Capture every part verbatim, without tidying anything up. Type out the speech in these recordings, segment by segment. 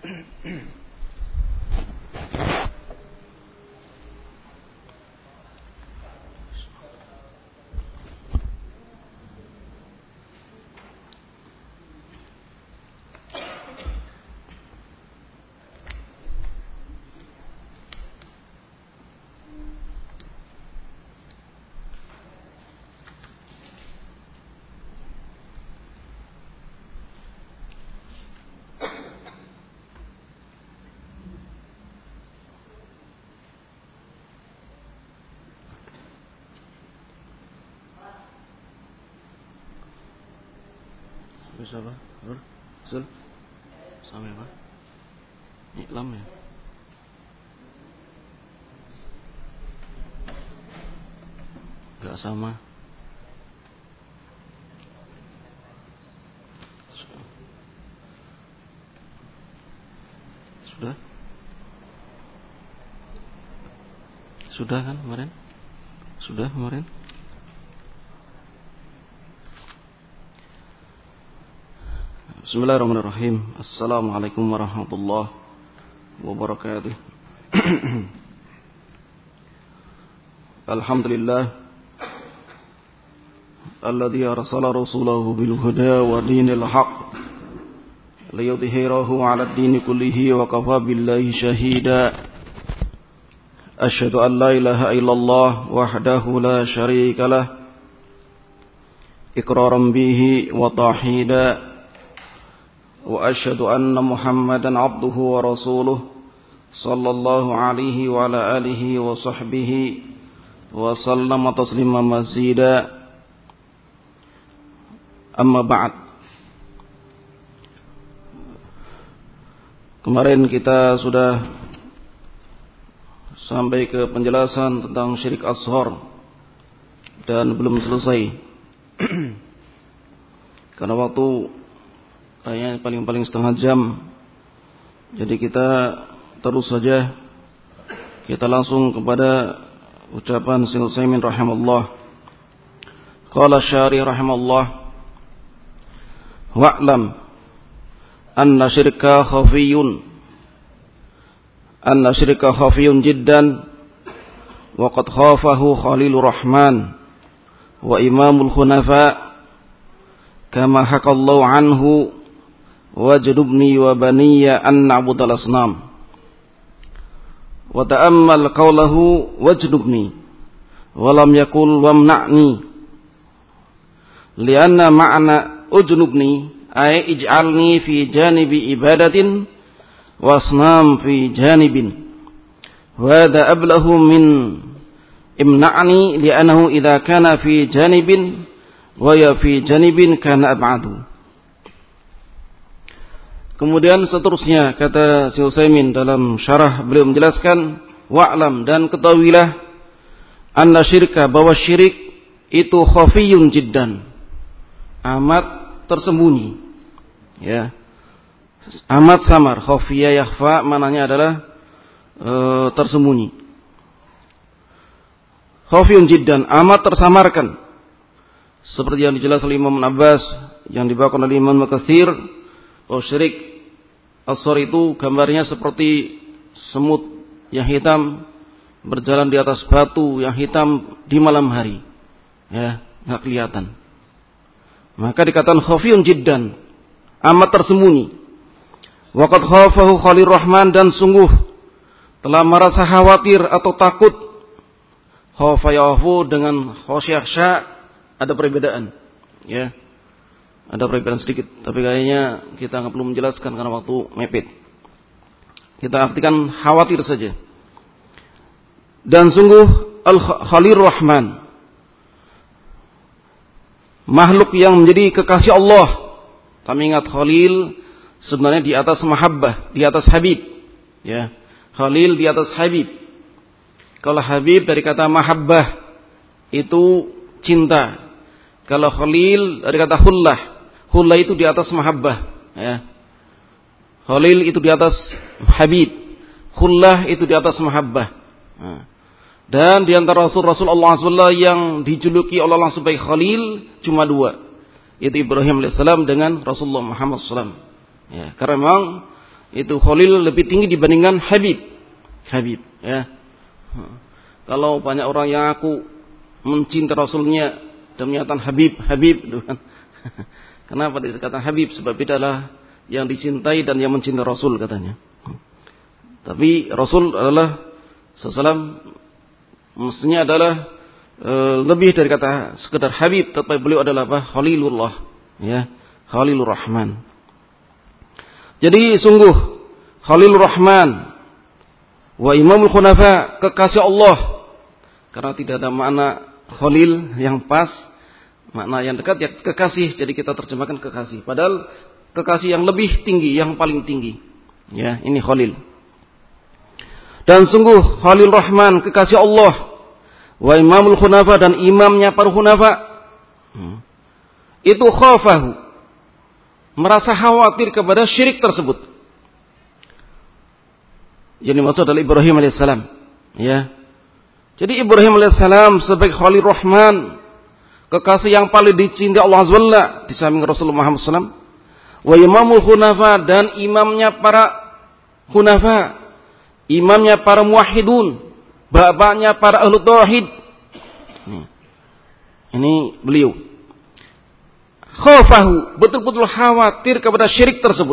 Bisa apa? Nur? Zul? Sama apa? Iklam ya? Gak sama. Sudah? Sudah kan kemarin? Sudah kemarin? Bismillahirrahmanirrahim. Assalamualaikum warahmatullahi wabarakatuh. Alhamdulillah alladzi arsala rasulahu bil huda wa dinil haqq liyudhhirahu 'ala ad-din kullihi wa kafa billahi shahida. Asyhadu an la ilaha illallah wahdahu la syarika lah iqraran bihi wa tahida. Wa asyhadu anna Muhammadan abduhu wa rasuluh sallallahu alaihi wa ala alihi wa sahbihi wa sallama taslima mazida. Amma ba'd. Kemarin kita sudah sampai ke penjelasan tentang syirik ashar dan belum selesai. Karena waktu kayaknya paling-paling setengah jam. Jadi kita terus saja, kita langsung kepada ucapan Syekh Utsaimin rahimallah. Qala syarih rahimallah, wa'lam anna syirka khafiyun anna syirka khafiyun jiddan wa qad khafahu Khalilur Rahman wa imamul khunafa kama hakallahu anhu wajnubni wa baniya an na'budal asnam wa ta'ammal qawlahu wajnubni wa lam yakul wamna'ni lianna ma'na ujnubni ay ij'alni fi janibi ibadatin wa asnam fi janibin wa hadha ablahu min imna'ni li'annahu idha kana fi janibin wa ya fi janibin kana ab'adu. Kemudian seterusnya kata Syekh Utsaimin dalam syarah, beliau menjelaskan, wa'lam, dan ketahuilah, anna syirka, bahwa syirik itu khafiyun jiddan, amat tersembunyi, ya, amat samar. Khafiya yakhfa maknanya adalah e, tersembunyi. Khafiyun jiddan, amat tersamarkan, seperti yang dijelaskan oleh Imam Abbas, yang dibawakan oleh Imam Katsir, bahwa syirik ashar itu gambarnya seperti semut yang hitam berjalan di atas batu yang hitam di malam hari, ya, nggak kelihatan. Maka dikatakan khafiyun jiddan, amat tersembunyi. Waqad khafahu Khalilur Rahman, dan sungguh telah merasa khawatir atau takut. Khafa yafu dengan khasyakhsha ada perbedaan, ya. Ada perbedaan sedikit, tapi kayaknya kita nggak perlu menjelaskan karena waktu mepet. Kita artikan khawatir saja. Dan sungguh Al-Khalilur Rahman, makhluk yang menjadi kekasih Allah. Kami ingat Khalil sebenarnya di atas mahabbah, di atas habib, ya. Khalil di atas habib. Kalau habib dari kata mahabbah itu cinta. Kalau Khalil dari kata hullah. Hullah itu di atas mahabbah, ya. Khalil itu di atas habib. Hullah itu di atas mahabbah. Nah. Dan di antara Rasul-Rasul Allah subhanahu wa taala yang dijuluki oleh Allah sebagai Khalil cuma dua, yaitu Ibrahim alaihissalam dengan Rasulullah Muhammad sallallahu alaihi wasallam. Ya, karena memang itu Khalil lebih tinggi dibandingkan Habib. Habib, ya. Kalau banyak orang yang aku mencintai Rasulnya dan menyatakan Habib, Habib, gitu kan. Kenapa dikatakan Habib? Sebab itu adalah yang dicintai dan yang mencintai Rasul katanya. Tapi Rasul adalah sesalam, maksudnya adalah e, lebih dari kata sekedar Habib, tetapi beliau adalah apa? Khalilullah, ya, Khalilur Rahman. Jadi sungguh Khalilur Rahman wa Imamul Khunafa, kekasih Allah. Karena tidak ada makna Khalil yang pas, makna yang dekat ya kekasih, jadi kita terjemahkan kekasih. Padahal kekasih yang lebih tinggi, yang paling tinggi. Ya, ini Khalil. Dan sungguh Khalil Rahman, kekasih Allah, wa Imamul Khunafa, dan imamnya para Khunafa. Hmm. Itu khafahu, merasa khawatir kepada syirik tersebut. Yang dimaksud adalah Ibrahim alaihissalam. Ya. Jadi Ibrahim alaihissalam sebagai Khalil Rahman, kekasih yang paling dicintai Allah Azza wa Jalla di samping Rasulullah Muhammad shallallahu alaihi wasallam, wa Imamul Khunafa, dan imamnya para Khunafa, imamnya para muwahhidun, bapaknya para ahlu tauhid. Ini beliau. Khafahu, betul-betul khawatir kepada syirik tersebut.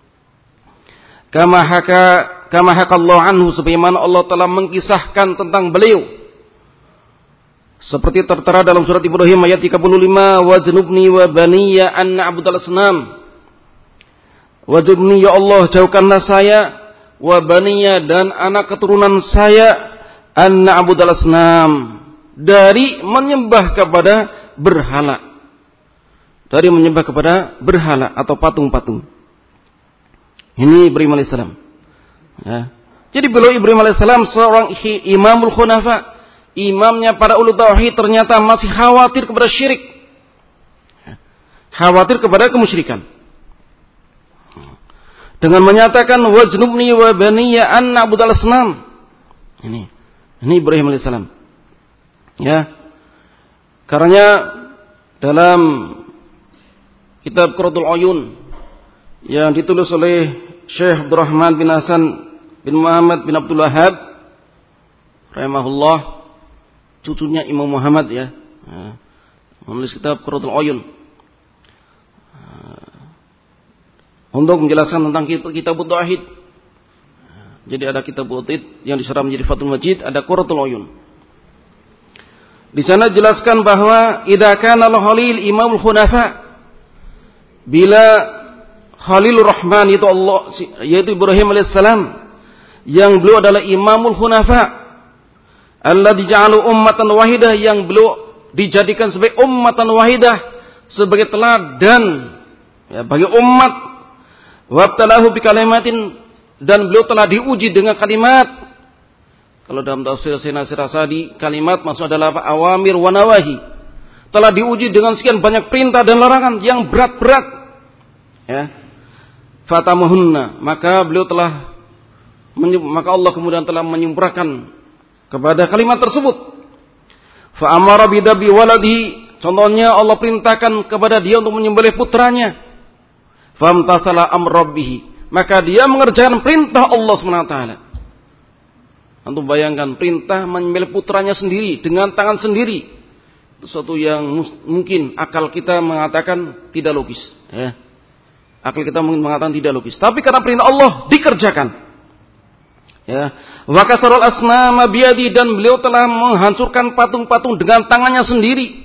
Kama haka kama hakallahu anhu, sebagaimana Allah telah mengkisahkan tentang beliau. Seperti tertera dalam surat Ibrahim ayat tiga puluh lima, wajnubni wa baniya an na'budal asnam. Wajnubni, ya Allah, jauhkanlah saya, wa baniya, dan anak keturunan saya, an na'budal asnam, dari menyembah kepada berhala. Dari menyembah kepada berhala atau patung-patung. Ini Ibrahim alaihissalam. Ya. Jadi beliau Ibrahim alaihissalam seorang Imamul Khunafa, imamnya para ulul tauhid, ternyata masih khawatir kepada syirik. Khawatir kepada kemusyrikan. Dengan menyatakan wajnubni wa baniya an na'budal asnam. Ini. Ini Ibrahim alaihissalam. Ya. Karena dalam kitab Qurratul Uyun yang ditulis oleh Syekh Abdurrahman bin Hasan bin Muhammad bin Abdul Wahhab rahimahullah, cucunya Imam Muhammad, ya, menulis kitab Qurratul Uyun untuk menjelaskan tentang kitab tauhid. Jadi ada kitab tauhid yang diserah menjadi Fathul Majid, ada Qurratul Uyun. Di sana jelaskan bahwa idza kana al-Khalil Imamul Khunafa, bila Khalilur Rahman itu Allah, yaitu Ibrahim alaihissalam, yang beliau adalah Imamul Khunafa, alladzi ja'alu ummatan wahidah, yang beliau dijadikan sebagai ummatan wahidah, sebagai teladan, ya, bagi umat, wabtalahu bi kalimatin, dan beliau telah diuji dengan kalimat. Kalau dalam tafsir Nasir Asadi, kalimat maksud adalah apa? Awamir wa nawahi. Telah diuji dengan sekian banyak perintah dan larangan yang berat-berat. Ya. Fatamuhunna, maka beliau telah maka Allah kemudian telah menyempurnakan kepada kalimat tersebut. Fa amara bidabi waladi, contohnya Allah perintahkan kepada dia untuk menyembelih putranya. Famtathala amr rabbih, maka dia mengerjakan perintah Allah subhanahu wa taala. Antum bayangkan, perintah menyembelih putranya sendiri dengan tangan sendiri. Itu sesuatu yang mungkin akal kita mengatakan tidak logis, ya. Akal kita mungkin mengatakan tidak logis, tapi karena perintah Allah dikerjakan. Ya, wa kasarul asnama biyadi, dan beliau telah menghancurkan patung-patung dengan tangannya sendiri.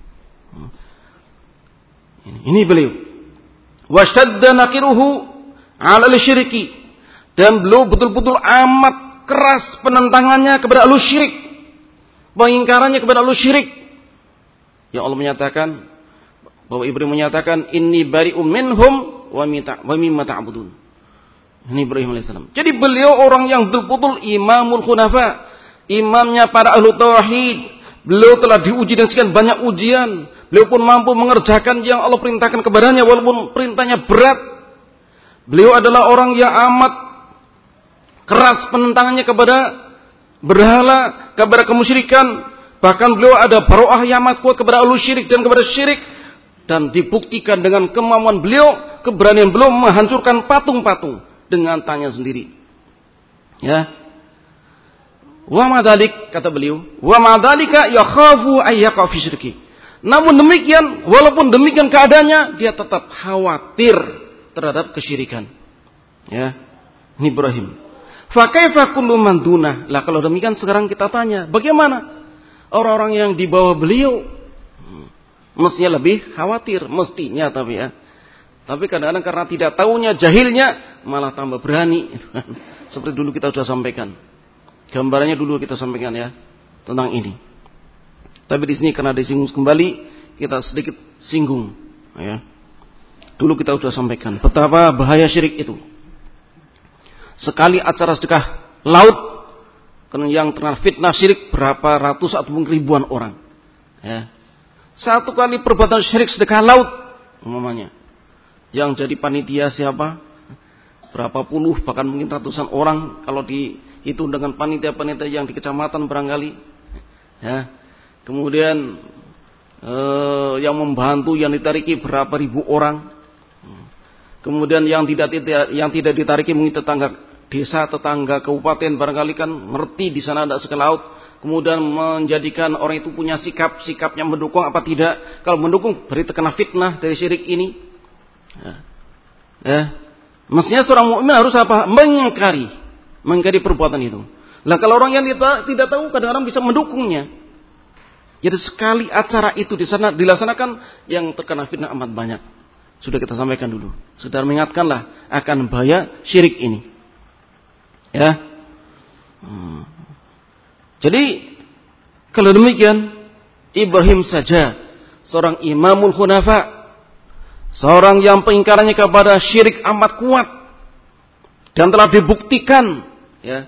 Ini beliau. Washtadda naqiruhu 'ala al-syirki, dan beliau betul-betul amat keras penentangannya kepada al-syirik, pengingkarannya kepada al-syirik. Ya, Allah menyatakan bahwa Ibrahim menyatakan inni bari'um minhum wa mimma ta'budun. Ini Ibrahim alaihissalam. Jadi beliau orang yang betul-betul Imamul Khunafa, imamnya para ahlu tauhid. Beliau telah diuji dengan sekian banyak ujian. Beliau pun mampu mengerjakan yang Allah perintahkan kepadanya walaupun perintahnya berat. Beliau adalah orang yang amat keras penentangannya kepada berhala, kepada kemusyrikan. Bahkan beliau ada baroah yang amat kuat kepada ahlu syirik dan kepada syirik. Dan dibuktikan dengan kemampuan beliau, keberanian beliau menghancurkan patung-patung dengan tangannya sendiri. Ya. Wa madzalik, kata beliau, wa madzalika yakhafu ay yaqa fi syirki. Namun demikian, walaupun demikian keadaannya, dia tetap khawatir terhadap kesyirikan. Ya. Ini Ibrahim. Fa kaifa kullu man dunah? Lah kalau demikian sekarang kita tanya, bagaimana orang-orang yang di bawah beliau? Mestinya lebih khawatir, mestinya tapi ya. Tapi kadang-kadang karena tidak tahunya, jahilnya, malah tambah berani. Seperti dulu kita sudah sampaikan. Gambarannya dulu kita sampaikan ya tentang ini. Tapi di sini karena disinggung kembali, kita sedikit singgung. Ya. Dulu kita sudah sampaikan betapa bahaya syirik itu. Sekali acara sedekah laut, yang terkena fitnah syirik berapa ratus ataupun ribuan orang. Ya. Satu kali perbuatan syirik sedekah laut, umpamanya, yang jadi panitia siapa? Berapa puluh bahkan mungkin ratusan orang kalau dihitung dengan panitia-panitia yang di kecamatan barangkali. Ya. Kemudian eh, yang membantu yang ditariki berapa ribu orang. Kemudian yang tidak yang tidak ditariki mungkin tetangga desa, tetangga kabupaten barangkali kan ngerti di sana ada sedekah laut. Kemudian menjadikan orang itu punya sikap, sikapnya mendukung apa tidak. Kalau mendukung berarti terkena fitnah dari syirik ini. Ya. Ya. Mestinya seorang mukmin harus apa? Mengingkari, mengingkari perbuatan itu. Lah kalau orang yang tidak, tidak tahu kadang-kadang bisa mendukungnya. Jadi sekali acara itu di sana dilaksanakan, yang terkena fitnah amat banyak. Sudah kita sampaikan dulu. Sekedar mengingatkanlah akan bahaya syirik ini. Ya. Hmm. Jadi kalau demikian, Ibrahim saja seorang imamul khunafa, seorang yang pengingkarannya kepada syirik amat kuat dan telah dibuktikan, ya.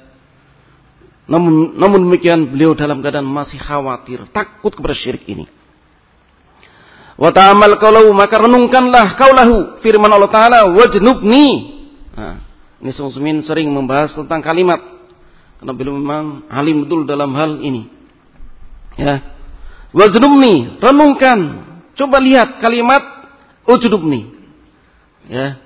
Namun, namun demikian beliau dalam keadaan masih khawatir, takut kepada syirik ini. Wa ta'amal qaulahu, maka renungkanlah qaulahu, firman Allah Taala, wajnubni. Nah, ini Sungsmin sering membahas tentang kalimat, karena beliau memang alim betul dalam hal ini. Ya. Wajnubni, renungkan, coba lihat kalimat ujnubni. Ya.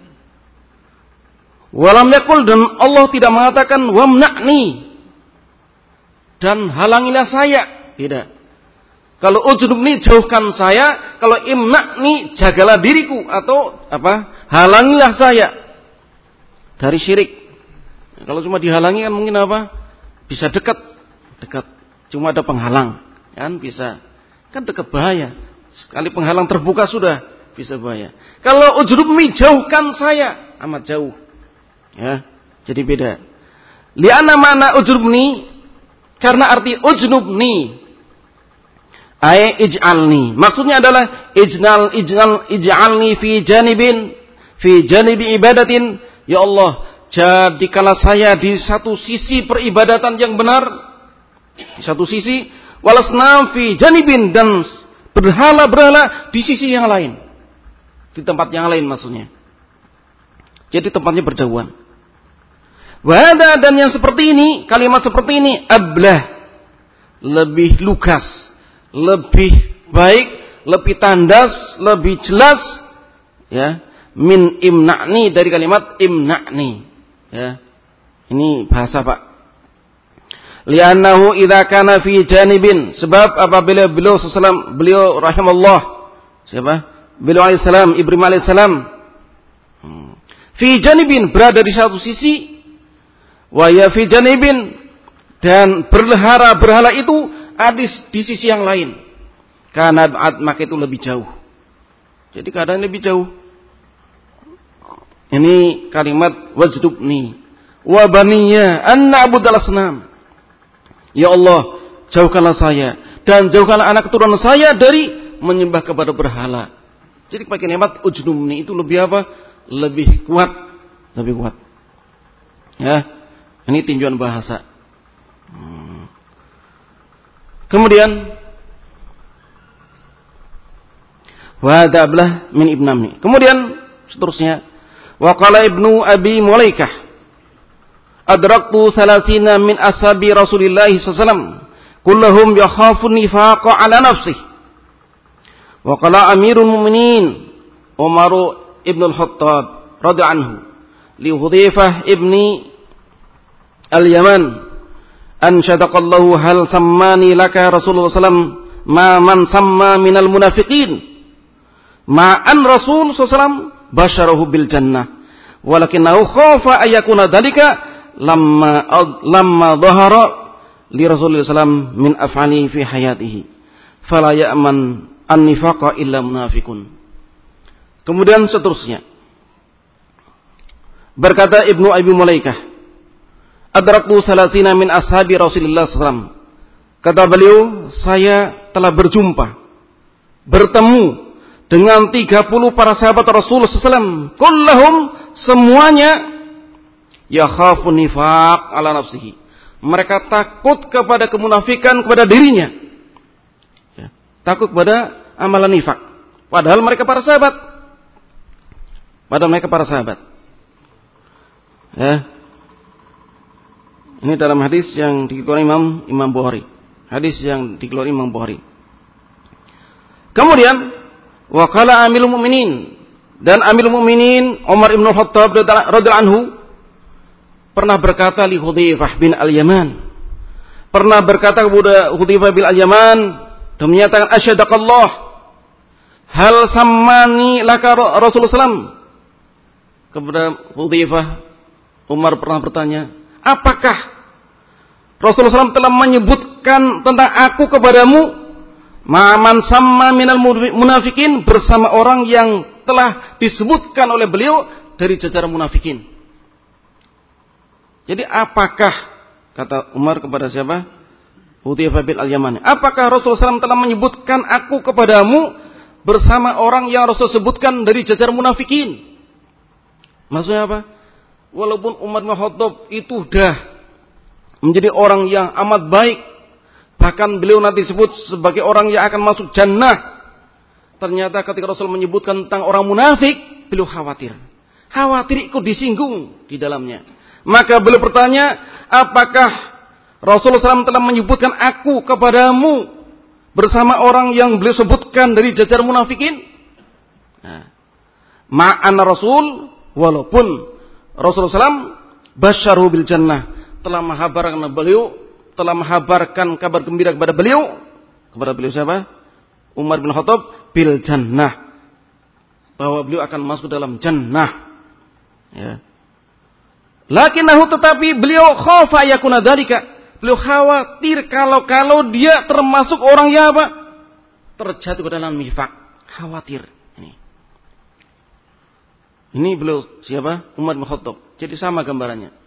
Walam yakul, dan Allah tidak mengatakan wamna'ni, dan halangilah saya. Beda. Kalau ujnubni, jauhkan saya. Kalau imna'ni, jagalah diriku. Atau apa? Halangilah saya dari syirik. Kalau cuma dihalangi kan mungkin apa? Bisa dekat. Dekat. Cuma ada penghalang. Kan bisa. Kan dekat bahaya. Sekali penghalang terbuka sudah bisa bahaya. Kalau ujnubni, jauhkan saya. Amat jauh. Ya. Jadi beda. Li'anna mana ujnubni, karena arti ujnubni ay ij'alni, maksudnya adalah ijnal ijnal ij'alni fi janibin fi janibi ibadatin, ya Allah jadikanlah saya di satu sisi peribadatan yang benar, di satu sisi, walasnam fi janibin, dan berhala-berhala di sisi yang lain, di tempat yang lain maksudnya. Jadi tempatnya berjauhan. Wahada, dan yang seperti ini, kalimat seperti ini, ablah, lebih lugas, lebih baik, lebih tandas, lebih jelas, ya, min imna'ni, dari kalimat imna'ni, ya. Ini bahasa Pak. Li'annahu idza kana fi janibin, sebab apabila beliau sallallahu beliau rahimallah, siapa? Beliau alaihi salam, Ibrahim alaihi salam, fi janibin, berada di satu sisi, wa ya fi janibin, dan berhala-berhala itu ada di sisi yang lain. Karena maka itu lebih jauh. Jadi keadaan lebih jauh. Ini kalimat wajdubni wa baniya an na'budal asnam. Ya Allah, jauhkanlah saya dan jauhkanlah anak keturunan saya dari menyembah kepada berhala. Jadi pakai kalimat ujnubni itu lebih apa? Lebih kuat, lebih kuat. Ya. Ini tinjauan bahasa. Hmm. Kemudian wadablah min ibnamni. Kemudian seterusnya, wa qala ibnu abi mulaikah, adraktu thalathina min ashabi Rasulillah sallallahu alaihi wasallam, kulluhum yakhafun nifaqa ala nafsihi. Wa qala amirul mu'minin Umar ibn al-Khattab radhiyallahu anhu, li Hudzaifah ibni al-Yaman an syadaqallahu hal sammani laka Rasulullah sallallahu alaihi wasallam ma man samma minal munafiqin ma an Rasul sallallahu alaihi wasallam basyarahu bil jannah walakinahu khafa ayakuna dzalika lamma lamma dhahara li Rasulullah sallallahu alaihi wasallam min af'ali fi hayatihi fala ya'man an-nifaqa illa munafiqun. Kemudian seterusnya berkata Ibnu Abi Mulaikah, adraktu salasina min ashabi Rasulullah sallallahu alaihi wasallam. Kata beliau, saya telah berjumpa, bertemu dengan tiga puluh para sahabat Rasulullah sallallahu alaihi wasallam. Kullahum, semuanya yakhafu nifaq ala nafsihi. Mereka takut kepada kemunafikan kepada dirinya. Ya, takut kepada amalan nifak. Padahal mereka para sahabat. Padahal mereka para sahabat. Ya. Ini dalam hadis yang dikeluarkan Imam Imam Bukhari. Hadis yang dikeluarkan Imam Bukhari. Kemudian wa qala Amirul Mukminin, dan Amirul Mukminin Umar bin Khattab radhiyallahu anhu pernah berkata li Hudzaifah bin Al-Yaman, pernah berkata kepada Hudzaifah bin Al-Yaman dan menyatakan asyhadaqallah hal sammani laka Rasulullah sallallahu alaihi wasallam. Kepada Hudzaifah, Umar pernah bertanya, apakah Rasulullah sallallahu alaihi wasallam telah menyebutkan tentang aku kepadamu Ma'aman sama minal munafikin, bersama orang yang telah disebutkan oleh beliau dari jajaran munafikin. Jadi apakah, kata Umar kepada siapa? Hudzaifah bin Al-Yamani, apakah Rasulullah sallallahu alaihi wasallam telah menyebutkan aku kepadamu bersama orang yang Rasul sebutkan dari jajaran munafikin? Maksudnya apa? Walaupun Umar bin Khattab itu sudah menjadi orang yang amat baik, bahkan beliau nanti disebut sebagai orang yang akan masuk jannah, ternyata ketika Rasul menyebutkan tentang orang munafik, beliau khawatir. Khawatir ikut disinggung di dalamnya. Maka beliau bertanya, apakah Rasulullah sallallahu alaihi wasallam telah menyebutkan aku kepadamu bersama orang yang beliau sebutkan dari jajar munafikin? Nah, ma'ana Rasul, walaupun Rasulullah sallallahu alaihi wasallam basyaru bil jannah, telah menghabarkan beliau telah menghabarkan kabar gembira kepada beliau, kepada beliau siapa? Umar bin Khattab, bil jannah, bahwa beliau akan masuk dalam jannah. Ya. Lakinnahu, tetapi beliau khafa yakuna dzalika, beliau khawatir kalau-kalau dia termasuk orang yang apa? Terjatuh ke dalam nifaq. Khawatir. Ini. Ini beliau siapa? Umar bin Khattab. Jadi sama gambarannya.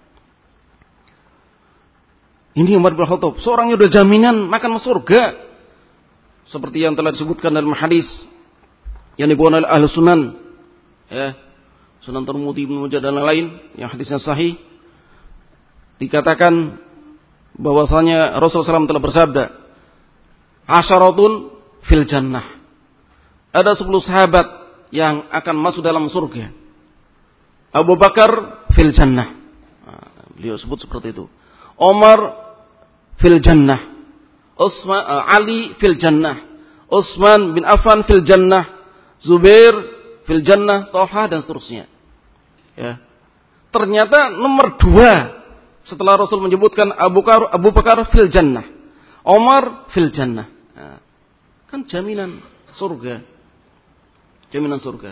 Ini Umar bin Khattab, seorang yang sudah jaminan makan masuk surga. Seperti yang telah disebutkan dalam hadis yang dibawakan oleh Ahlus Sunan, ya, Sunan Tirmidzi, Ibnu Majah dan lain, yang hadisnya sahih, dikatakan bahwasanya Rasulullah sallallahu alaihi wasallam telah bersabda, asyaratun fil jannah. Ada sepuluh sahabat yang akan masuk dalam surga. Abu Bakar fil jannah. Nah, beliau sebut seperti itu. Umar fil jannah, Utsman, uh, Ali fil jannah, Utsman bin Affan fil jannah, Zubair fil jannah, Thalha dan seterusnya. Ya. Ternyata nomor dua setelah Rasul menyebutkan Abu Bakar, Abu Bakar fil jannah, Umar fil jannah. Nah, kan jaminan surga, jaminan surga.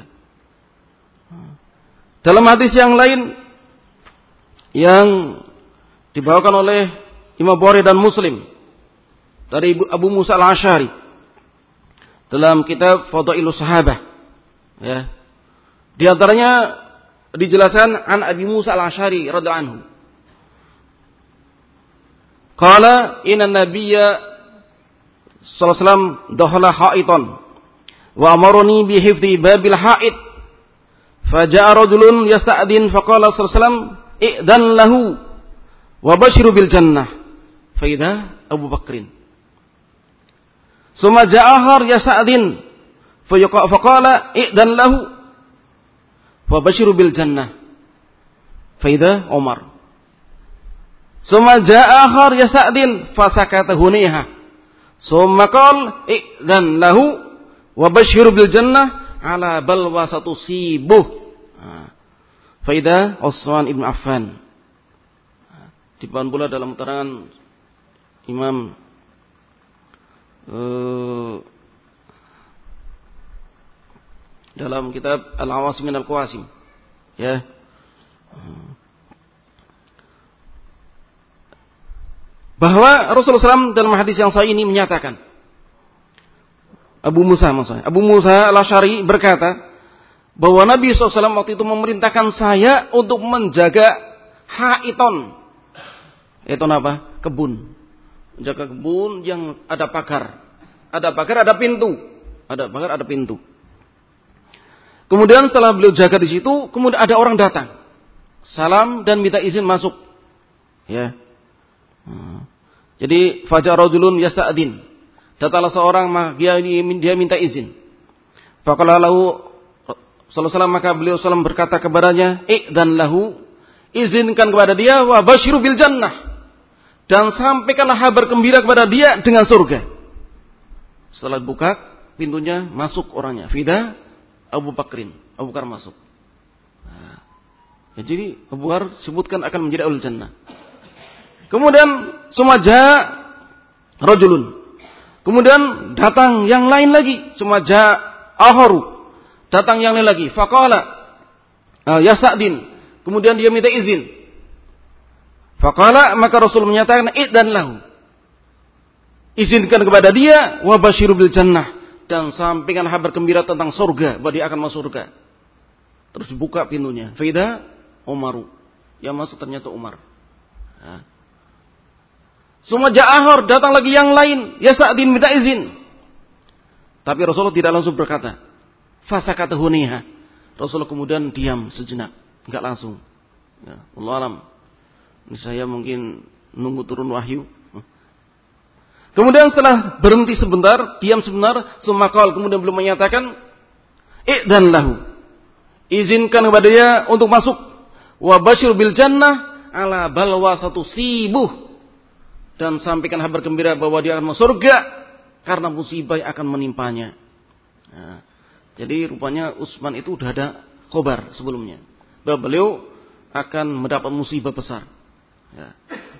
Dalam hadis yang lain yang dibawakan oleh Imam Bukhari dan Muslim dari Abu Musa Al-Asy'ari dalam kitab Fadailus Sahabah, ya. Di antaranya dijelaskan an Abi Musa Al-Asy'ari radhiyallahu anhu. Qala inna nabiyya sallallahu alaihi wasallam dakhala ha'itan wa amarani bi hifdhi babil ha'id. Faja'a rajulun yasta'din faqala sallallahu alaihi wasallam i'dan lahu wa basyiru bil jannah, fa idza Abu Bakrin. Summa ja'a akhar yasta'din fa qala i'dan lahu wa basyiru bil jannah, fa idza Umar. Summa ja'a akhar yasta'din fa sakata huniha, summa qala i'dan lahu wa basyiru bil jannah ala balwa satusibuh, Faida Utsman ibn Affan. Dibahas pula dalam keterangan Imam uh, dalam kitab Al-Awasim min Al-Qawasim, ya. Bahwa Rasulullah shallallahu alaihi wasallam dalam hadis yang sahih ini menyatakan, Abu Musa maksudnya, Abu Musa Al-Asy'ari berkata bahwa Nabi shallallahu alaihi wasallam waktu itu memerintahkan saya untuk menjaga haiton. Itu apa? Kebun. Menjaga kebun yang ada pagar. Ada pagar, ada pintu. Ada pagar, ada pintu. Kemudian setelah beliau jaga di situ, kemudian ada orang datang. Salam dan minta izin masuk. Ya. Hmm. Jadi fajar rajulun yasta'din. Datanglah seorang dia dia minta izin. Faqala lahu sallallahu alaihi wasallam, maka beliau sallam berkata kepadanya, "Idzan lahu," izinkan kepada dia, wa basyiru bil jannah, dan sampaikanlah kabar gembira kepada dia dengan surga. Setelah buka pintunya, masuk orangnya. Fida Abu Bakrin. Abu Bakar masuk. Nah, ya, jadi Abu Bakar sebutkan akan menjadi ahlul jannah. Kemudian sumaja rajulun. Kemudian datang yang lain lagi. Sumaja aharu. Datang yang lain lagi. Faqala ya Sa'din. Kemudian dia minta izin. Faqala, maka Rasul menyatakan idzan lahu. Izinkan kepada dia wa basyiru bil jannah, dan sampaikan kabar gembira tentang surga, bahwa dia akan masuk surga. Terus dibuka pintunya. Faida Umaru. Yang masuk ternyata Umar. Nah. Semua ja'ahor, datang lagi yang lain. Ya Sa'din minta izin. Tapi Rasulullah tidak langsung berkata. Fasakatahu niha. Rasulullah kemudian diam sejenak. Enggak langsung. Ya, Allah alam. Ini saya mungkin nunggu turun wahyu. Kemudian setelah berhenti sebentar, diam sebentar, sumakal, kemudian belum menyatakan, idzan lahu. Izinkan kepada dia untuk masuk. Wa basyir bil jannah ala balwa satu sibuh. Dan sampaikan kabar gembira bahwa dia akan masuk surga karena musibah yang akan menimpanya. Nah, jadi rupanya Utsman itu sudah ada khobar sebelumnya, bahwa beliau akan mendapat musibah besar. Ya.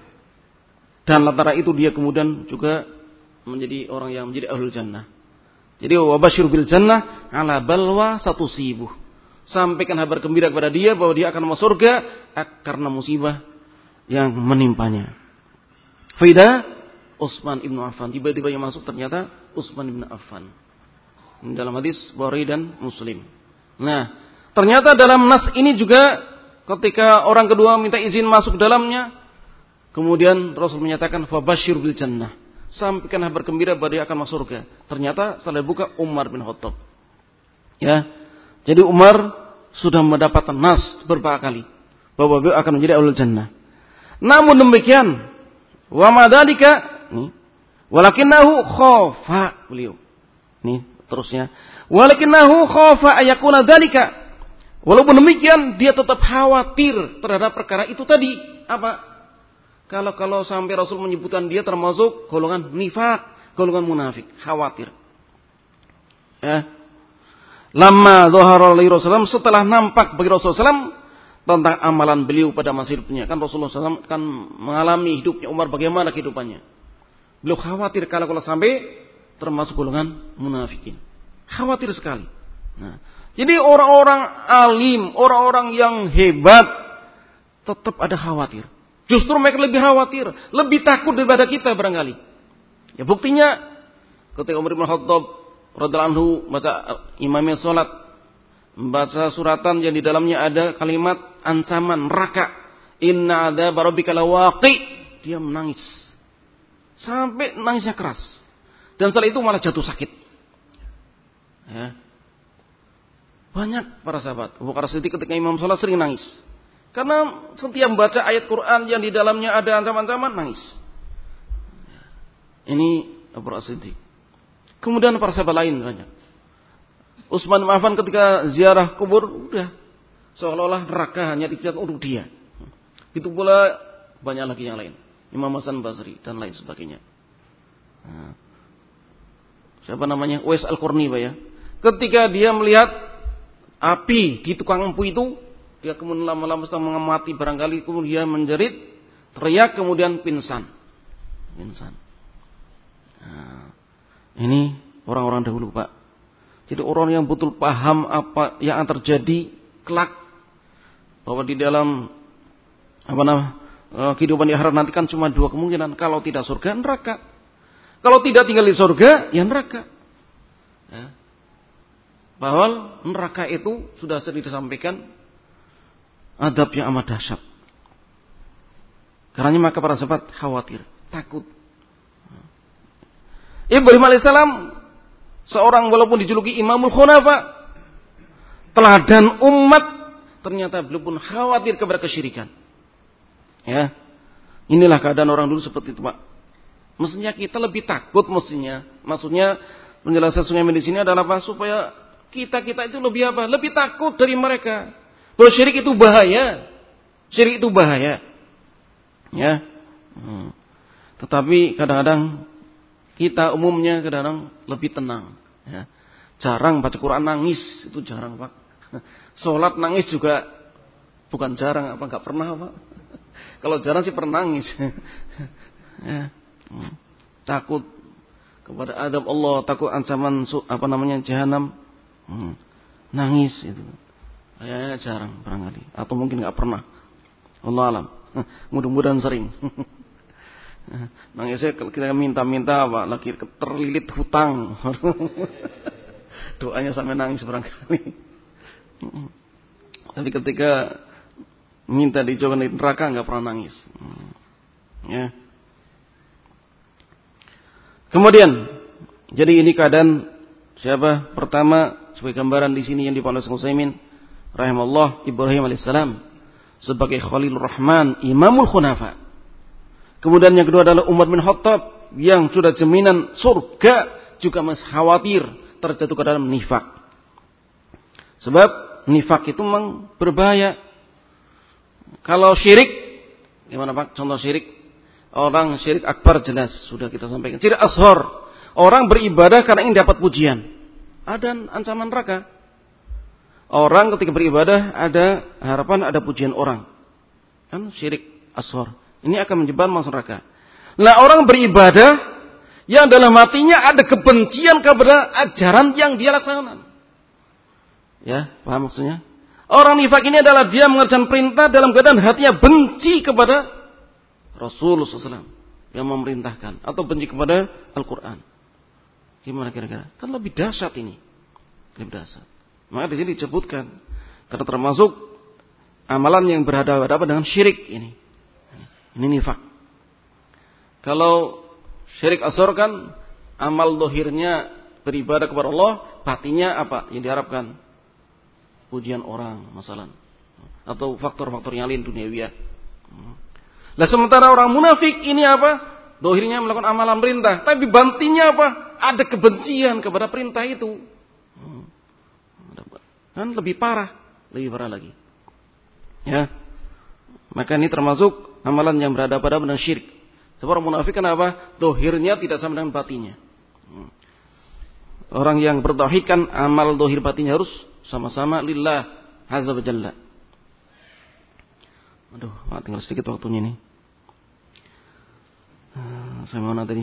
Dan lantaran itu dia kemudian juga menjadi orang yang menjadi ahlul jannah. Jadi wabasyir bil jannah ala balwa satu sibuh. Sampaikan kabar gembira kepada dia bahwa dia akan masuk surga karena musibah yang menimpanya. Faida Utsman ibn Affan. Tiba-tiba yang masuk ternyata Utsman ibn Affan. Dalam hadis Bukhari dan Muslim. Nah, ternyata dalam nas ini juga ketika orang kedua minta izin masuk dalamnya, kemudian Rasul menyatakan fabasyir bil jannah. Sampaikan kabar gembira bahwa dia akan masuk surga. Ternyata setelah buka Umar bin Khattab. Ya. Jadi Umar sudah mendapatkan nas beberapa kali bahwa beliau akan menjadi ahlul jannah. Namun demikian, wa madzalika, nih, walakinahu khafa beliau. Nih, terusnya. Walakinahu khafa ayakuna dzalika. Walaupun demikian, dia tetap khawatir terhadap perkara itu tadi. Apa? Kalau kalau sampai Rasul menyebutkan dia termasuk golongan nifaq, golongan munafik, khawatir. Ya. Lama dhahara li Rasulullah, setelah nampak bagi Rasulullah sallallahu alaihi wasallam tentang amalan beliau pada masa hidupnya. Kan Rasulullah sallallahu alaihi wasallam kan mengalami hidupnya Umar bagaimana kehidupannya. Beliau khawatir kalau kalau sampai termasuk golongan munafikin. Khawatir sekali. Nah, jadi orang-orang alim, orang-orang yang hebat tetap ada khawatir. Justru mereka lebih khawatir, lebih takut daripada kita barangkali. Ya buktinya ketika Umar bin Khattab radhiyallahu anhu baca imamnya salat, membaca suratan yang di dalamnya ada kalimat ancaman neraka. Inna adzaba rabbika lawaqi. Dia menangis. Sampai nangisnya keras. Dan setelah itu malah jatuh sakit. Ya. Banyak para sahabat. Abu Bakar Siddiq ketika imam salat sering nangis. Karena setiap membaca ayat Quran yang di dalamnya ada ancaman-ancaman, nangis. Ini Abu Bakar Siddiq. Kemudian para sahabat lain banyak. Utsman bin Affan ketika ziarah kubur, udah seolah-olah neraka hanya dikira untuk dia. Itu pula banyak lagi yang lain. Imam Hasan Basri dan lain sebagainya. Nah, siapa namanya? Uwais Al-Qarni, Pak ya. Ketika dia melihat api di tukang empu itu, Dia kemudian lama-lama setelah mengamati barangkali kemudian menjerit, teriak kemudian pingsan. Pingsan. Nah, ini orang-orang dahulu, Pak. Jadi orang yang betul paham apa yang akan terjadi kelak, bahwa di dalam apa nama kehidupan di akhirat nanti kan cuma dua kemungkinan, kalau tidak surga neraka, kalau tidak tinggal di surga ya neraka. Ya. Bahwa neraka itu sudah sering disampaikan adab yang amat dahsyat. Karena maka para sahabat khawatir, takut. Ibrahim alaihissalam seorang walaupun dijuluki Imamul Khunafa, teladan umat, ternyata beliau pun khawatir kepada kesyirikan. Ya, inilah keadaan orang dulu seperti itu, Pak. Mestinya kita lebih takut, mestinya. Maksudnya penjelasan Sungai di sini adalah apa? Supaya kita kita itu lebih apa? Lebih takut dari mereka. Bahwa syirik itu bahaya, syirik itu bahaya. Ya. Hmm. Tetapi kadang-kadang kita umumnya kadang-kadang lebih tenang. Ya. Jarang baca Quran nangis, itu jarang, Pak. Sholat nangis juga bukan jarang, apa nggak pernah, Pak. Kalau jarang sih pernah nangis. Ya. Hmm. Takut kepada adab Allah, takut ancaman apa namanya jahanam. Hmm. Nangis itu. Ya, jarang barangkali, atau mungkin nggak pernah. Allah alam. Mudah-mudahan sering. Nangisnya kita minta-minta apa? Lagi terlilit hutang. Doanya sampai nangis barangkali. Tapi ketika minta dijauhkan dari neraka nggak pernah nangis. Ya. Kemudian, jadi ini keadaan siapa? Pertama sebagai gambaran di sini yang dipandu oleh Utsaimin rahimahullah, Ibrahim alaihissalam sebagai Khalilur Rahman, Imamul Khunafa. Kemudian yang kedua adalah Umar bin Khattab yang sudah jaminan surga juga masih khawatir terjatuh ke dalam nifak. Sebab nifak itu memang berbahaya. Kalau syirik, gimana Pak? Contoh syirik, orang syirik akbar jelas sudah kita sampaikan. Syirik ashar, orang beribadah karena ingin dapat pujian, ada ancaman neraka. Orang ketika beribadah ada harapan ada pujian orang, kan syirik ashar. Ini akan menjebak masuk neraka. Nah, orang beribadah yang dalam hatinya ada kebencian kepada ajaran yang dia laksanakan. Ya, paham maksudnya? Orang nifak ini adalah dia mengerjakan perintah dalam keadaan hatinya benci kepada Rasulullah shallallahu alaihi wasallam yang memerintahkan, atau benci kepada Al-Quran. Gimana kira-kira? Kan lebih dahsyat ini, lebih dahsyat. Maka di sini disebutkan karena termasuk amalan yang berhadapan-hadapan dengan syirik ini. Ini nifak. Kalau syirik asghar kan amal dohirnya beribadah kepada Allah, batinnya apa yang diharapkan? Pujian orang, masalah, atau faktor-faktor yang lain duniawiyah. Lah sementara orang munafik ini apa? Dohirnya melakukan amalan perintah, tapi batinnya apa? Ada kebencian kepada perintah itu. Kan lebih parah, lebih parah lagi. Ya. Maka ini termasuk amalan yang berhadapan dengan syirik. Sebab orang munafik kenapa? Dohirnya tidak sama dengan batinnya. Orang yang bertauhid kan amal dohir batinnya harus sama-sama lillah azza wa jalla. Aduh, tinggal sedikit waktunya nih. Saya mau tadi.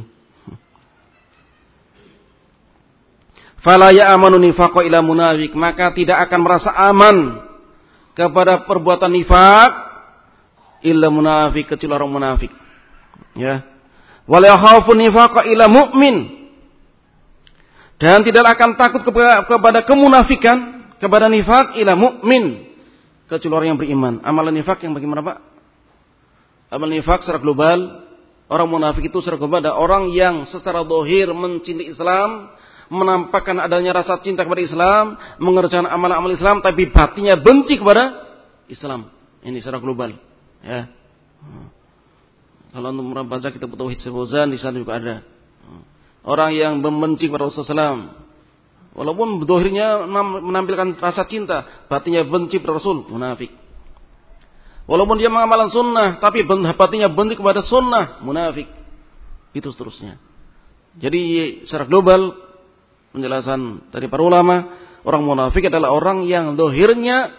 Fala ya'manu nifaqo ila munafiq, maka tidak akan merasa aman kepada perbuatan nifak illa munafik, kecuali orang munafik. Ya. Wala yakhafu nifaqo ila mu'min, dan tidak akan takut kepada kemunafikan, kepada nifak ila mu'min, kecuali orang yang beriman. Amalan nifak yang bagaimana, Pak? Amal nifak secara global, orang munafik itu secara global ada orang yang secara zahir mencintai Islam, menampakkan adanya rasa cinta kepada Islam, mengerjakan amal-amal Islam, tapi batinnya benci kepada Islam. Ini secara global. Ya. Kalau untuk membaca kitab Tauhid Sebozan di sana juga ada. Orang yang membenci kepada Rasulullah shallallahu alaihi wasallam, walaupun zahirnya menampilkan rasa cinta, batinnya benci kepada Rasul, munafik. Walaupun dia mengamalkan sunnah, tapi batinnya benci kepada sunnah, munafik. Itu seterusnya. Jadi secara global, penjelasan dari para ulama, orang munafik adalah orang yang zahirnya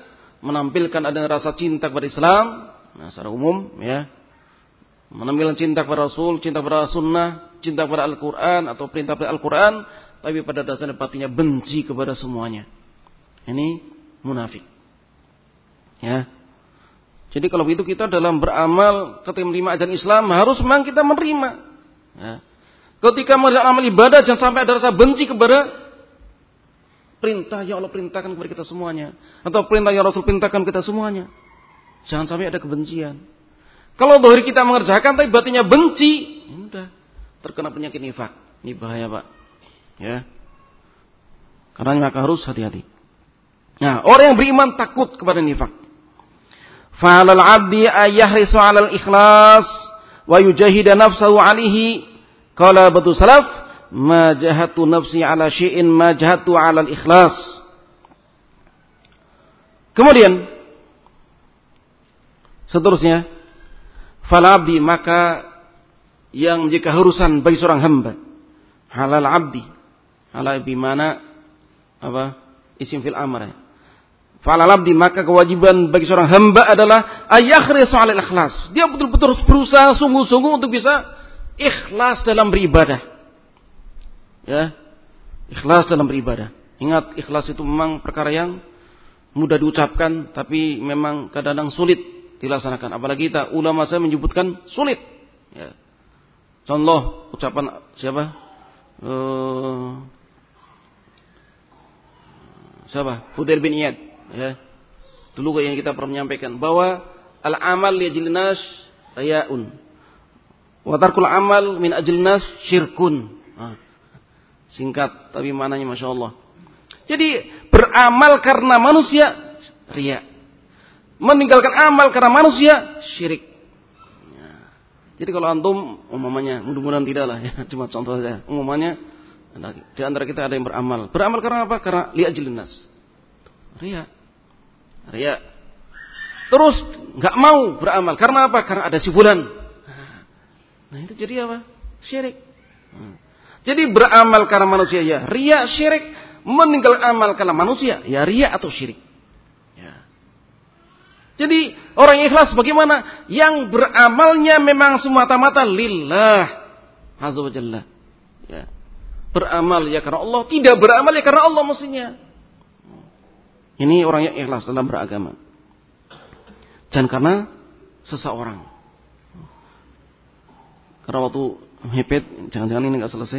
menampilkan adanya rasa cinta kepada Islam, nah secara umum ya, menampilkan cinta kepada Rasul, cinta kepada Sunnah, cinta kepada Al-Quran atau perintah pada Al-Quran, tapi pada dasarnya hatinya benci kepada semuanya. Ini munafik. Ya. Jadi kalau begitu kita dalam beramal ketika menerima ajaran Islam harus memang kita menerima. Ya. Ketika melakukan amal ibadah jangan sampai ada rasa benci kepada perintah yang Allah perintahkan kepada kita semuanya, atau perintah yang Rasul perintahkan kita semuanya. Jangan sampai ada kebencian. Kalau zahir kita mengerjakan tapi batinnya benci, ya udah terkena penyakit nifak. Ini bahaya, Pak. Ya. Karena maka harus hati-hati. Nah, orang yang beriman takut kepada nifak. Fa'alal 'abdi ayyahrisu 'alal ikhlas wa yujahida nafsahu 'alaihi. Qala batu salaf, ma jahatu nafsi 'ala syai'in ma jahatu 'alal ikhlas. Kemudian seterusnya, fal 'abdi maka yang menjadi keharusan bagi seorang hamba. Halal 'abdi. Halal bimana apa? Isim fil amr. Fa'alal 'abdi maka kewajiban bagi seorang hamba adalah ayakhrisu 'alal ikhlas. Dia betul-betul harus berusaha sungguh-sungguh untuk bisa ikhlas dalam beribadah. Ya. Ikhlas dalam beribadah. Ingat, ikhlas itu memang perkara yang mudah diucapkan tapi memang kadang-kadang sulit dilaksanakan. Apalagi kita ulama saya menyebutkan sulit. Ya. Contoh ucapan siapa? Uh, siapa? Fudail bin Iyad. Ya. Dulu yang kita pernah menyampaikan bahwa al-amal li ajlin nas riyaun. Wa tarkul amal min ajlin nas syirkun. Nah, singkat tapi maknanya Masya Allah. Jadi beramal karena manusia riya. Meninggalkan amal karena manusia syirik. Ya. Jadi kalau antum umumnya, mudah-mudahan tidak lah ya, cuma contoh saja. Umumnya di antara kita ada yang beramal. Beramal karena apa? Karena li ajlin nas. Riya. Riya. Terus enggak mau beramal karena apa? Karena ada si fulan. Nah, itu jadi apa? Syirik. Jadi beramal karena manusia ya riya, syirik. Meninggal amal karena manusia ya riya atau syirik. Ya. Jadi orang yang ikhlas bagaimana? Yang beramalnya memang semata-mata lillah azza wa jalla. Ya. Beramal ya karena Allah, tidak beramal ya karena Allah mestinya. Ini orang yang ikhlas dalam beragama. Dan karena seseorang. Karena waktu mepet, jangan-jangan ini nggak selesai.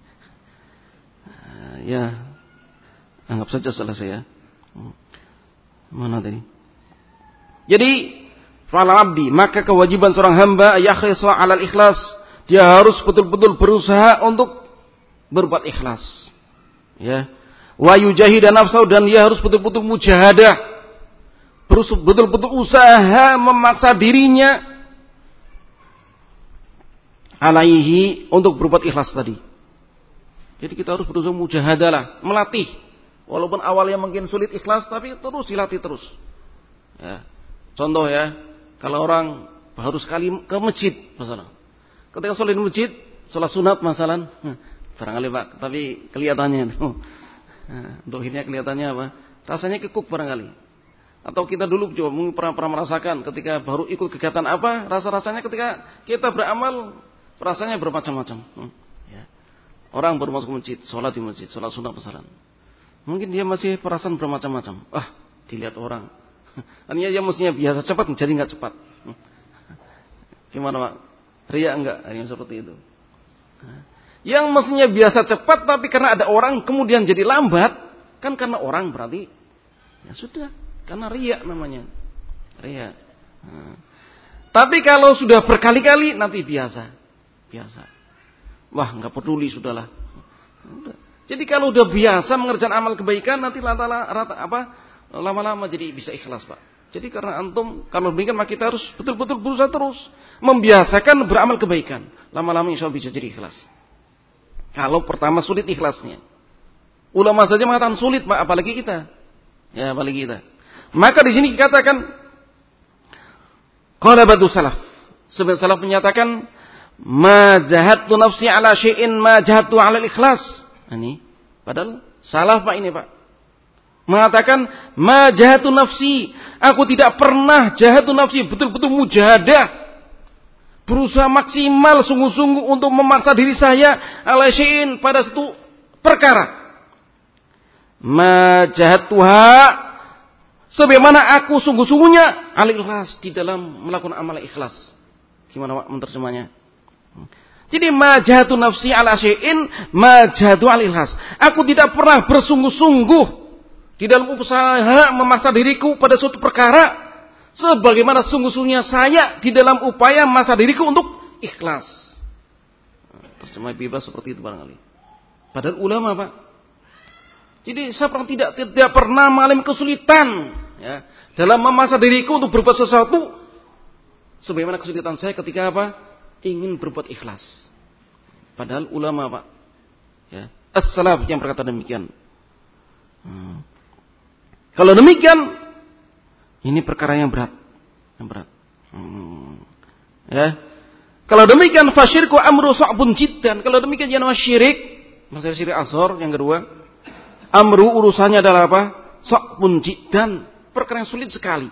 Ya, anggap saja selesai ya. Mana tadi? Jadi, fa'al abdi, maka kewajiban seorang hamba yakhlisu 'alal ikhlas. Dia harus betul-betul berusaha untuk berbuat ikhlas. Ya. Wa yujahida nafsahu, dan dia harus betul-betul mujahadah, betul-betul usaha memaksa dirinya alaihi untuk berbuat ikhlas tadi. Jadi kita harus berusaha mujahadah lah, melatih. Walaupun awalnya mungkin sulit ikhlas, tapi terus dilatih terus. Ya. Contoh ya, kalau orang baru sekali ke masjid, masalah. Ketika sholat di masjid, sholat sunat masalah, barangkali Pak, tapi kelihatannya itu. Nah, dohirnya kelihatannya apa? Rasanya kekuk barangkali. Atau kita dulu coba mungkin pernah, pernah merasakan ketika baru ikut kegiatan apa, rasa-rasanya ketika kita beramal rasanya bermacam-macam. Hmm. Ya. Orang baru masuk masjid, sholat di masjid, sholat sunnah pesaran. Mungkin dia masih perasaan bermacam-macam. Ah, dilihat orang. Artinya dia mestinya biasa cepat, jadi nggak cepat. Hmm. Gimana Pak? Riya enggak? Yang seperti itu. Nah. Yang mestinya biasa cepat tapi karena ada orang kemudian jadi lambat, kan karena orang berarti ya sudah, karena riya namanya. Riya. Nah. Tapi kalau sudah berkali-kali nanti biasa. Biasa. Wah, enggak peduli sudahlah. Udah. Jadi kalau udah biasa mengerjakan amal kebaikan nanti rata, rata apa? Lama-lama jadi bisa ikhlas, Pak. Jadi karena antum kalau demikian maka kita harus betul-betul berusaha terus membiasakan beramal kebaikan. Lama-lama insyaallah bisa jadi ikhlas. Kalau pertama sulit ikhlasnya. Ulama saja mengatakan sulit, Pak, apalagi kita. Ya, apalagi kita. Maka di sini dikatakan qala ba'du salaf. Sebagian salaf menyatakan ma jahadtu nafsi ala syai'in ma jahadtu ala ikhlas. Ini padahal salaf Pak ini, Pak. mengatakan ma jahatu nafsi, aku tidak pernah jahatu nafsi, betul-betul mujahadah, berusaha maksimal sungguh-sungguh untuk memaksa diri saya ala syai'in pada satu perkara. Ma jahatuha, sebagaimana aku sungguh-sungguhnya al ikhlas, di dalam melakukan amal ikhlas. Gimana Pak menerjemahnya? Jadi majahatu nafsi ala syai'in majahatu al ikhlas. Aku tidak pernah bersungguh-sungguh di dalam usaha memaksa diriku pada suatu perkara sebagaimana sungguh-sungguhnya saya di dalam upaya memaksa diriku untuk ikhlas. Terjemah bebas seperti itu barangkali. Padahal ulama Pak. Jadi saya pernah tidak tidak pernah mengalami kesulitan ya, dalam memaksa diriku untuk berbuat sesuatu sebagaimana kesulitan saya ketika apa? Ingin berbuat ikhlas. Padahal ulama Pak. Ya, as-salaf yang berkata demikian. Hmm. Kalau demikian, ini perkara yang berat, yang berat. Hmm. Ya, kalau demikian fasyirku amru sa'bun jiddan. Kalau demikian yang namanya syirik, maksudnya syirik asghar yang kedua, amru urusannya adalah apa? Sa'bun jiddan, perkara yang sulit sekali.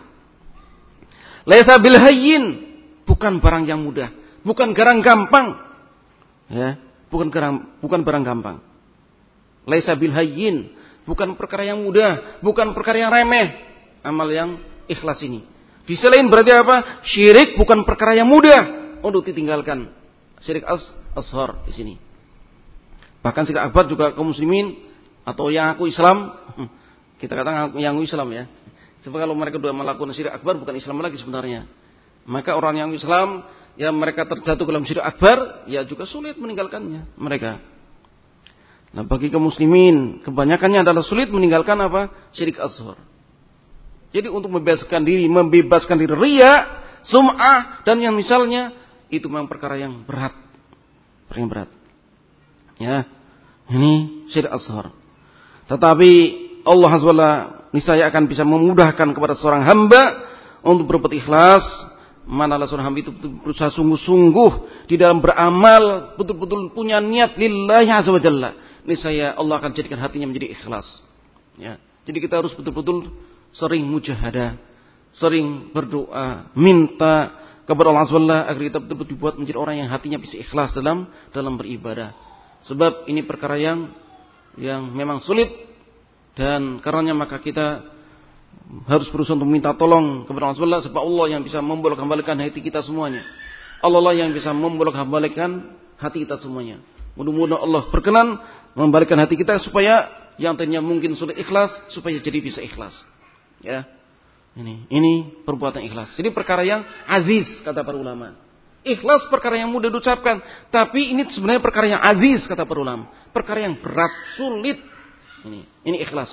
Laisa bil hayyin, bukan barang yang mudah, bukan barang gampang. Ya, bukan barang bukan barang gampang. Laisa bil hayyin, bukan perkara yang mudah, bukan perkara yang remeh, amal yang ikhlas ini. Di selain berarti apa? Syirik bukan perkara yang mudah untuk ditinggalkan. Syirik asghar di sini. Bahkan syirik akbar juga kaum muslimin atau yang aku Islam, kita katakan yang aku Islam ya. Sebab kalau mereka sudah melakukan syirik akbar bukan Islam lagi sebenarnya. Maka orang yang Islam yang mereka terjatuh dalam syirik akbar ya juga sulit meninggalkannya mereka. Nah, bagi kaum muslimin kebanyakannya adalah sulit meninggalkan apa? Syirik asghar. Jadi untuk membebaskan diri, membebaskan diri riya, sum'ah dan yang misalnya itu memang perkara yang berat. Perkara yang berat. Ya. Ini syirik asghar. Tetapi Allah Azza wa Jalla niscaya akan bisa memudahkan kepada seorang hamba untuk berbuat ikhlas, manakala seorang hamba itu berusaha sungguh-sungguh di dalam beramal, betul-betul punya niat lillahi azza wa jalla. Niscaya Allah akan jadikan hatinya menjadi ikhlas. Ya. Jadi kita harus betul-betul sering mujahadah, sering berdoa, minta kepada Allah Azza wa Jalla agar kita betul-betul dibuat menjadi orang yang hatinya bisa ikhlas dalam dalam beribadah. Sebab ini perkara yang yang memang sulit dan karenanya maka kita harus berusaha untuk minta tolong kepada Allah Azza wa Jalla sebab Allah yang bisa membolak-balikan hati kita semuanya. Allah lah yang bisa membolak-balikan hati kita semuanya. Mudah-mudahan Allah berkenan membalikkan hati kita supaya yang tadinya mungkin sulit ikhlas supaya jadi bisa ikhlas. Ya. Ini ini perbuatan ikhlas. Jadi perkara yang aziz kata para ulama. Ikhlas perkara yang mudah diucapkan, tapi ini sebenarnya perkara yang aziz kata para ulama. Perkara yang berat, sulit. Ini ini ikhlas.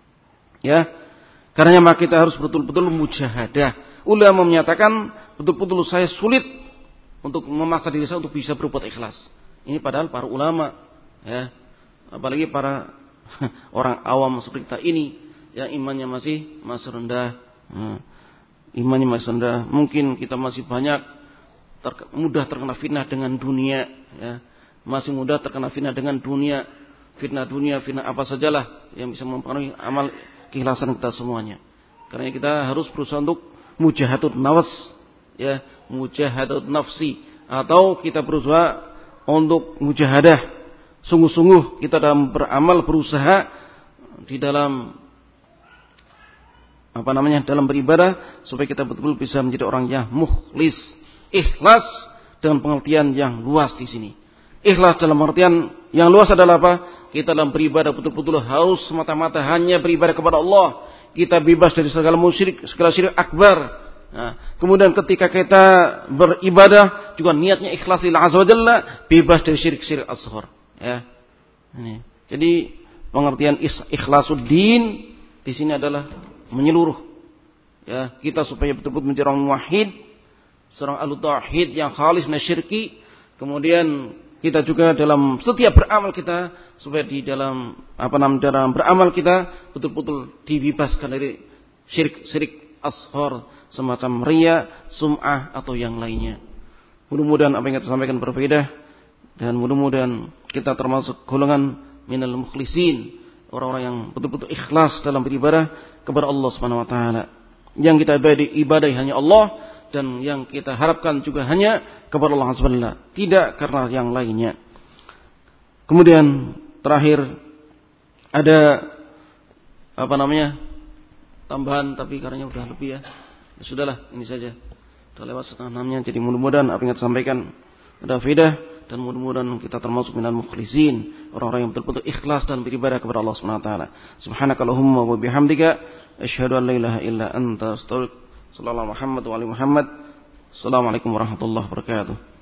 Ya. Karena maka kita harus betul-betul mujahadah. Ulama menyatakan betul-betul saya sulit untuk memaksa diri saya untuk bisa berbuat ikhlas. Ini padahal para ulama, ya, apalagi para orang awam seperti kita ini, yang imannya masih masih rendah, ya, imannya masih rendah. Mungkin kita masih banyak ter, mudah terkena fitnah dengan dunia, ya, masih mudah terkena fitnah dengan dunia, fitnah dunia, fitnah apa sajalah yang bisa mempengaruhi amal keikhlasan kita semuanya. Karena kita harus berusaha untuk mujahadatun nafs, ya, mujahadatun nafsi, atau kita berusaha untuk mujahadah, sungguh-sungguh kita dalam beramal, berusaha di dalam apa namanya, dalam beribadah supaya kita betul-betul bisa menjadi orang yang mukhlis, ikhlas dengan pengertian yang luas di sini. Ikhlas dalam pengertian yang luas adalah apa? Kita dalam beribadah betul-betul harus semata-mata hanya beribadah kepada Allah. Kita bebas dari segala musyrik, segala syirik akbar. Nah, kemudian ketika kita beribadah juga niatnya ikhlas lillah azza wa jalla, bebas dari syirik-syirik asghar, ya. Ini. Jadi pengertian ikhlasuddin di sini adalah menyeluruh. Ya, kita supaya betul-betul menjadi orang muwahhid, seorang ahlu tauhid yang khalis min syirki. Kemudian kita juga dalam setiap beramal kita supaya di dalam apa namanya dalam beramal kita betul-betul dibebaskan dari syirik-syirik asghar semacam riya, sum'ah atau yang lainnya. Mudah-mudahan apa yang kita sampaikan berbeda dan mudah-mudahan kita termasuk golongan minal mukhlisin orang-orang yang betul-betul ikhlas dalam beribadah kepada Allah Subhanahu wa taala. Yang kita ibadahi hanya Allah, dan yang kita harapkan juga hanya kepada Allah Subhanahu wa taala, tidak karena yang lainnya. Kemudian terakhir ada apa namanya? tambahan, tapi karena sudah lebih ya. Ya sudahlah, ini saja. Sudah lewat setengah enamnya, jadi mudah-mudahan apa yang kita sampaikan ada faedah, dan mudah-mudahan kita termasuk minal mukhlisin, orang-orang yang betul-betul ikhlas dan beribadah kepada Allah Subhanahu wa taala. Subhanakallahumma wa bihamdika asyhadu an la ilaha illa anta astaghfiruka wa atubu ilaik. Sallallahu Muhammad wa ali Muhammad. Assalamualaikum warahmatullahi wabarakatuh.